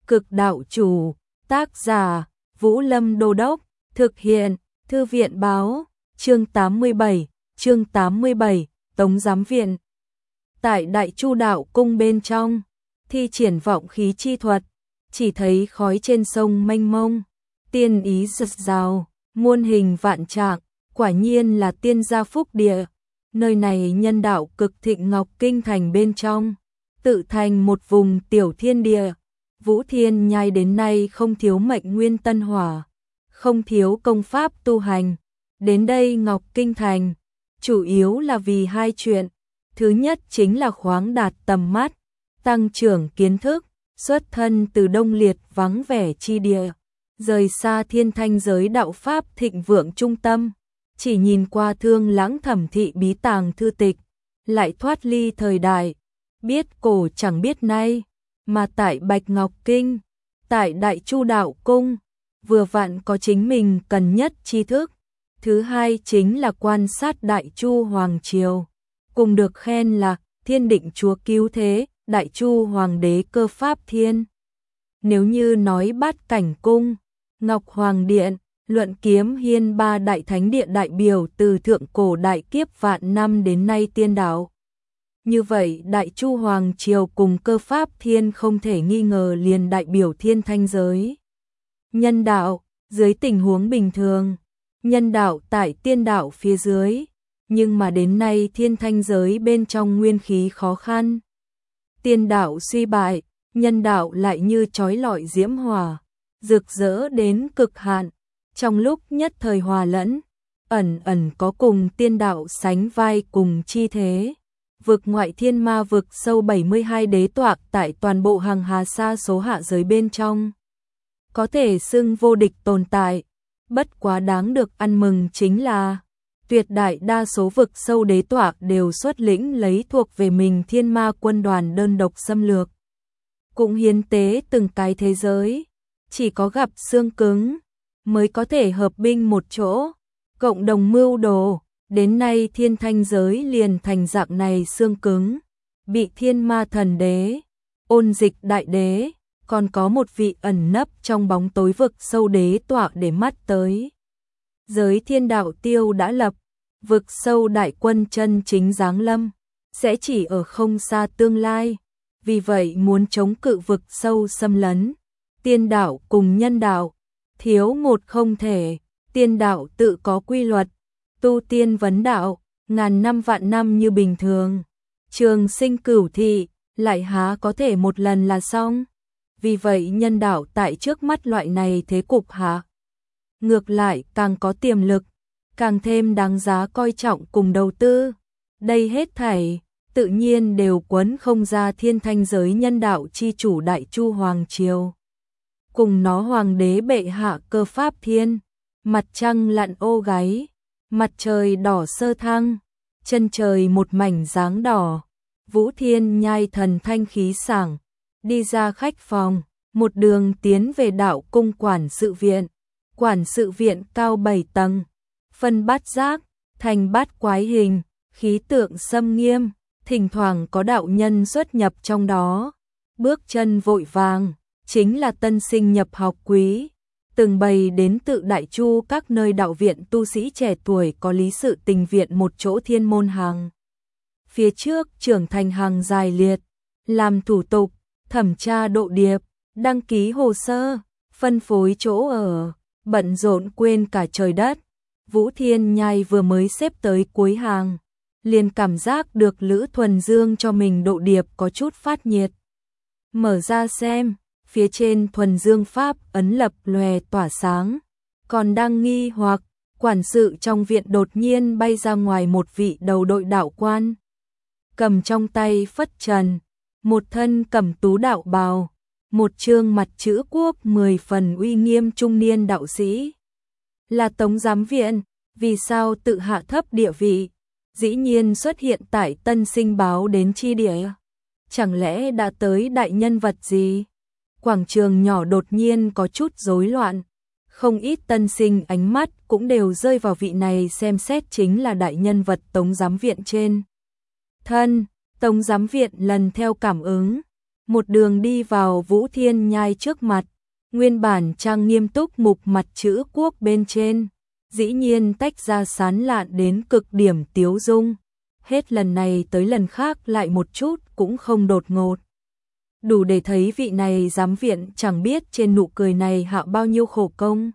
Cực đạo chủ, tác giả, Vũ Lâm Đô Đốc, thực hiện, Thư viện báo, chương 87, Tống Giám Viện. Tại Đại Chu Đạo Cung bên trong, thi triển vọng khí chi thuật, chỉ thấy khói trên sông mênh mông, tiên ý rực rào, muôn hình vạn trạng, quả nhiên là tiên gia phúc địa. Nơi này nhân đạo cực thịnh, Ngọc Kinh thành bên trong, tự thành một vùng tiểu thiên địa. Vũ Thiên Nhai đến nay không thiếu mệnh nguyên tân hỏa, không thiếu công pháp tu hành. Đến đây Ngọc Kinh thành, chủ yếu là vì hai chuyện. Thứ nhất chính là khoáng đạt tầm mắt, tăng trưởng kiến thức, xuất thân từ đông liệt vắng vẻ chi địa, rời xa thiên thanh giới đạo pháp thịnh vượng trung tâm, chỉ nhìn qua Thương Lãng thẩm thị bí tàng thư tịch, lại thoát ly thời đại, biết cổ chẳng biết nay, mà tại Bạch Ngọc Kinh, tại Đại Chu Đạo Cung, vừa vặn có chính mình cần nhất tri thức. Thứ hai chính là quan sát Đại Chu Hoàng Triều, cùng được khen là thiên định chúa cứu thế, Đại Chu Hoàng đế cơ pháp thiên. Nếu như nói Bát Cảnh Cung, Ngọc Hoàng Điện, Luận Kiếm Hiên ba đại thánh địa đại biểu từ thượng cổ đại kiếp vạn năm đến nay tiên đạo. Như vậy Đại Chu Hoàng Triều cùng cơ pháp thiên không thể nghi ngờ liền đại biểu thiên thanh giới. Nhân đạo, dưới tình huống bình thường, nhân đạo tại tiên đạo phía dưới, nhưng mà đến nay thiên thanh giới bên trong nguyên khí khó khăn. Tiên đạo suy bại, nhân đạo lại như chói lọi diễm hỏa, rực rỡ đến cực hạn, trong lúc nhất thời hòa lẫn, ẩn ẩn có cùng tiên đạo sánh vai cùng chi thế. Vực ngoại thiên ma vực sâu 72 đế toạc tại toàn bộ hàng hà sa số hạ giới bên trong, có thể xưng vô địch tồn tại. Bất quá đáng được ăn mừng chính là tuyệt đại đa số vực sâu đế toạc đều xuất lĩnh lấy thuộc về mình thiên ma quân đoàn đơn độc xâm lược, cũng hiến tế từng cái thế giới. Chỉ có gặp xương cứng mới có thể hợp binh một chỗ, cộng đồng mưu đồ. Đến nay thiên thanh giới liền thành dạng này xương cứng, bị thiên ma thần đế, ôn dịch đại đế, còn có một vị ẩn nấp trong bóng tối vực sâu đế tọa để mắt tới. Giới thiên đạo tiêu đã lập, vực sâu đại quân chân chính giáng lâm, sẽ chỉ ở không xa tương lai. Vì vậy muốn chống cự vực sâu xâm lấn, tiên đạo cùng nhân đạo, thiếu một không thể. Tiên đạo tự có quy luật, tu tiên vấn đạo, ngàn năm vạn năm như bình thường. Trường sinh cửu thị, lại há có thể một lần là xong. Vì vậy nhân đạo tại trước mắt loại này thế cục hạ, ngược lại càng có tiềm lực, càng thêm đáng giá coi trọng cùng đầu tư. Đây hết thảy, tự nhiên đều quấn không ra thiên thanh giới nhân đạo chi chủ Đại Chu Hoàng Triều. Cùng nó hoàng đế bệ hạ cơ pháp thiên, mặt trăng lặn ô gáy, mặt trời đỏ sơ thăng, chân trời một mảnh dáng đỏ. Vũ Thiên Nhai thần thanh khí sảng, đi ra khách phòng, một đường tiến về đạo cung quản sự viện. Quản sự viện cao 7 tầng, phân bát giác, thành bát quái hình, khí tượng xâm nghiêm, thỉnh thoảng có đạo nhân xuất nhập trong đó. Bước chân vội vàng, chính là tân sinh nhập học quý. Từng bày đến tự Đại Chu các nơi đạo viện tu sĩ trẻ tuổi có lý sự tình viện một chỗ thiên môn hàng. Phía trước trưởng thành hàng dài liệt, làm thủ tục, thẩm tra độ điệp, đăng ký hồ sơ, phân phối chỗ ở, bận rộn quên cả trời đất. Vũ Thiên Nhai vừa mới xếp tới cuối hàng, liền cảm giác được Lữ Thuần Dương cho mình độ điệp có chút phát nhiệt. Mở ra xem, phía trên Thuần Dương pháp ấn lập lòe tỏa sáng, còn đang nghi hoặc, quản sự trong viện đột nhiên bay ra ngoài một vị đầu đội đạo quan, cầm trong tay phất trần, một thân cẩm tú đạo bào, một trương mặt chữ quốc 10 phần uy nghiêm trung niên đạo sĩ. Là Tống Giám Viện, vì sao tự hạ thấp địa vị, dĩ nhiên xuất hiện tại tân sinh báo đến chi địa, chẳng lẽ đã tới đại nhân vật gì? Quảng trường nhỏ đột nhiên có chút rối loạn, không ít tân sinh ánh mắt cũng đều rơi vào vị này xem xét chính là đại nhân vật Tống Giám Viện trên thân. Tống Giám Viện lần theo cảm ứng, một đường đi vào Vũ Thiên Nhai trước mặt, nguyên bản trang nghiêm túc mục mặt chữ quốc bên trên, dĩ nhiên tách ra sán lạn đến cực điểm tiếu dung, hết lần này tới lần khác lại một chút cũng không đột ngột. Đủ để thấy vị này giám viện chẳng biết trên nụ cười này hạ bao nhiêu khổ công.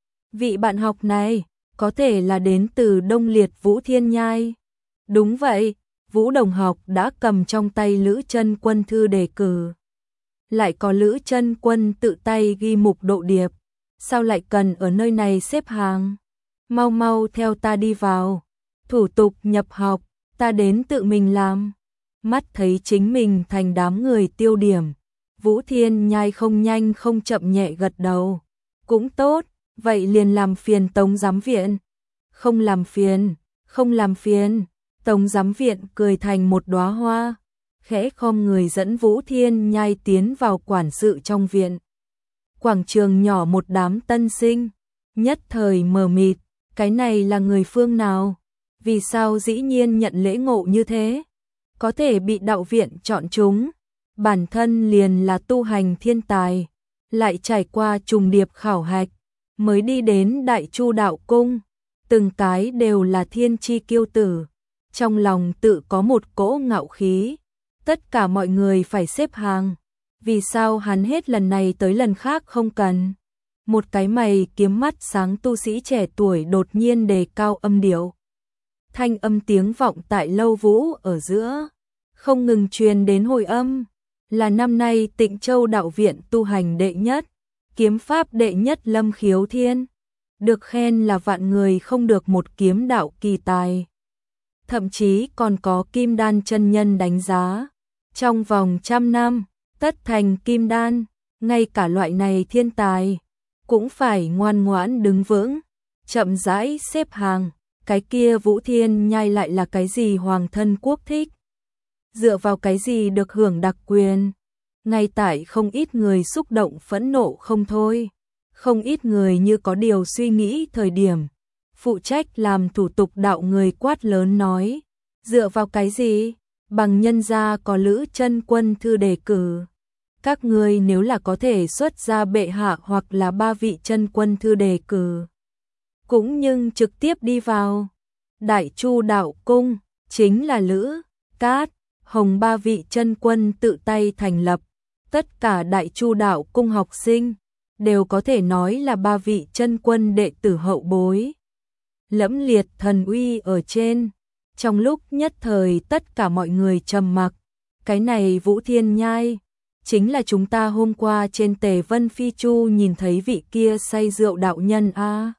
Vị bạn học này, có thể là đến từ Đông Liệt Vũ Thiên Nhai. Đúng vậy, Vũ đồng học đã cầm trong tay Lữ Chân Quân thư đề cử. Lại có Lữ Chân Quân tự tay ghi mục độ điệp, sao lại cần ở nơi này xếp hàng? Mau mau theo ta đi vào. Thủ tục nhập học, ta đến tự mình làm. Mắt thấy chính mình thành đám người tiêu điểm, Vũ Thiên Nhai không nhanh không chậm nhẹ gật đầu. Cũng tốt, vậy liền làm phiền Tống giám viện. Không làm phiền, không làm phiền. Tống giám viện cười thành một đóa hoa, khẽ khom người dẫn Vũ Thiên Nhai tiến vào quản sự trong viện. Quảng trường nhỏ một đám tân sinh, nhất thời mờ mịt, cái này là người phương nào? Vì sao dĩ nhiên nhận lễ ngộ như thế? Có thể bị đạo viện chọn chúng, bản thân liền là tu hành thiên tài, lại trải qua trùng điệp khảo hạch, mới đi đến Đại Chu Đạo Cung, từng cái đều là thiên chi kiêu tử, trong lòng tự có một cỗ ngạo khí, tất cả mọi người phải xếp hàng, vì sao hắn hết lần này tới lần khác không cần? Một cái mày kiếm mắt sáng tu sĩ trẻ tuổi đột nhiên đề cao âm điệu. Thanh âm tiếng vọng tại lâu vũ ở giữa, không ngừng truyền đến hồi âm, là năm nay Tịnh Châu đạo viện tu hành đệ nhất, kiếm pháp đệ nhất Lâm Khiếu Thiên, được khen là vạn người không được một kiếm đạo kỳ tài. Thậm chí còn có Kim Đan chân nhân đánh giá, trong vòng 100 năm, tất thành Kim Đan, ngay cả loại này thiên tài, cũng phải ngoan ngoãn đứng vững, chậm rãi xếp hàng. Cái kia Vũ Thiên Nhai lại là cái gì hoàng thân quốc thích? Dựa vào cái gì được hưởng đặc quyền? Ngay tại không ít người xúc động phẫn nộ không thôi. Không ít người như có điều suy nghĩ thời điểm. Phụ trách làm thủ tục đạo người quát lớn nói. Dựa vào cái gì? Bằng nhân gia có Lữ Chân Quân thư đề cử. Các ngươi nếu là có thể xuất ra bệ hạ hoặc là 3 vị chân quân thư đề cử. Cũng nhưng trực tiếp đi vào. Đại Chu Đạo Cung, chính là Lữ, Cát, Hồng 3 vị chân quân tự tay thành lập. Tất cả Đại Chu Đạo Cung học sinh, đều có thể nói là 3 vị chân quân đệ tử hậu bối. Lẫm liệt thần uy ở trên, trong lúc nhất thời tất cả mọi người trầm mặc. Cái này Vũ Thiên Nhai, chính là chúng ta hôm qua trên Tề Vân Phi Chu nhìn thấy vị kia say rượu đạo nhân a.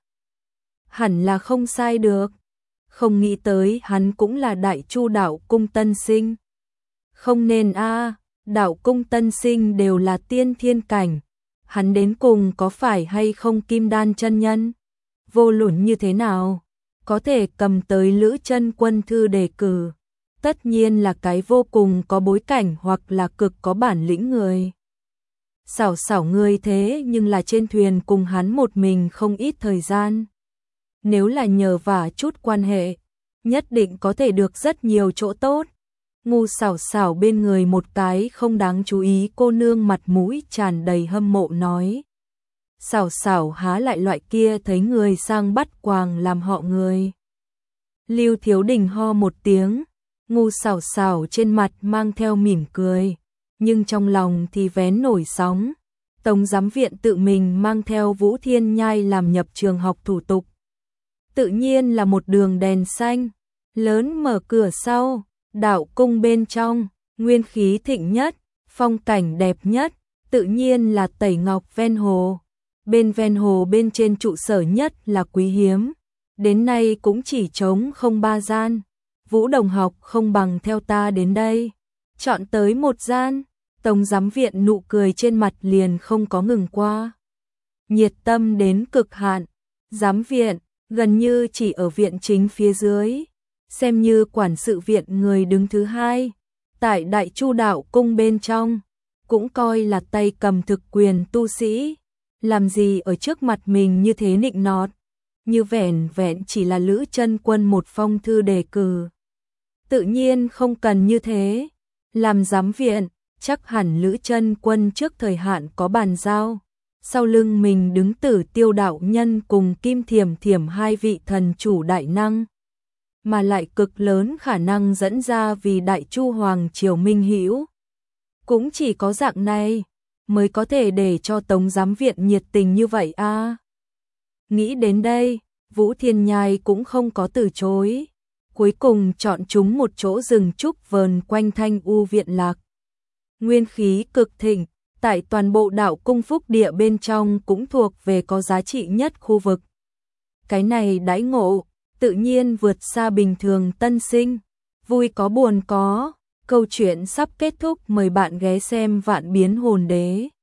Hẳn là không sai được. Không nghĩ tới hắn cũng là Đại Chu Đạo Cung tân sinh. Không nên a, Đạo Cung tân sinh đều là tiên thiên cảnh. Hắn đến cùng có phải hay không Kim Đan chân nhân? Vô luận như thế nào, có thể cầm tới Lữ Chân Quân thư đề cử. Tất nhiên là cái vô cùng có bối cảnh hoặc là cực có bản lĩnh người. Xảo xảo người thế nhưng là trên thuyền cùng hắn một mình không ít thời gian. Nếu là nhờ vả chút quan hệ, nhất định có thể được rất nhiều chỗ tốt. Ngu xảo xảo bên người một cái không đáng chú ý cô nương mặt mũi tràn đầy hâm mộ nói. Xảo xảo há lại loại kia thấy người sang bắt quàng làm họ người. Lưu Thiếu Đình ho một tiếng, ngu xảo xảo trên mặt mang theo mỉm cười, nhưng trong lòng thì vén nổi sóng. Tống giám viện tự mình mang theo Vũ Thiên Nhai làm nhập trường học thủ tục. Tự nhiên là một đường đèn xanh, lớn mở cửa sau, đạo cung bên trong, nguyên khí thịnh nhất, phong cảnh đẹp nhất, tự nhiên là Tẩy Ngọc ven hồ. Bên ven hồ bên trên trụ sở nhất là Quý Hiếm, đến nay cũng chỉ trống không 3 gian. Vũ đồng học không bằng theo ta đến đây, chọn tới một gian. Tống giám viện nụ cười trên mặt liền không có ngừng qua. Nhiệt tâm đến cực hạn, giám viện, gần như chỉ ở viện chính phía dưới, xem như quản sự viện người đứng thứ hai, tại Đại Chu Đạo Cung bên trong, cũng coi là tay cầm thực quyền tu sĩ, làm gì ở trước mặt mình như thế nịnh nọt, như vẻn vẹn chỉ là Lữ Chân Quân một phong thư đề cử. Tự nhiên không cần như thế, làm giám viện, chắc hẳn Lữ Chân Quân trước thời hạn có bàn giao. Sau lưng mình đứng Tử Tiêu đạo nhân cùng Kim Thiểm Thiểm hai vị thần chủ đại năng, mà lại cực lớn khả năng dẫn ra vì Đại Chu Hoàng triều minh hữu. Cũng chỉ có dạng này mới có thể để cho Tống giám viện nhiệt tình như vậy a. Nghĩ đến đây, Vũ Thiên Nhai cũng không có từ chối. Cuối cùng chọn chúng một chỗ rừng trúc vờn quanh Thanh U viện lạc. Nguyên khí cực thịnh, tại toàn bộ đạo cung phúc địa bên trong cũng thuộc về có giá trị nhất khu vực. Cái này đãi ngộ, tự nhiên vượt xa bình thường tân sinh. Vui có buồn có, câu chuyện sắp kết thúc, mời bạn ghé xem Vạn Biến Hồn Đế.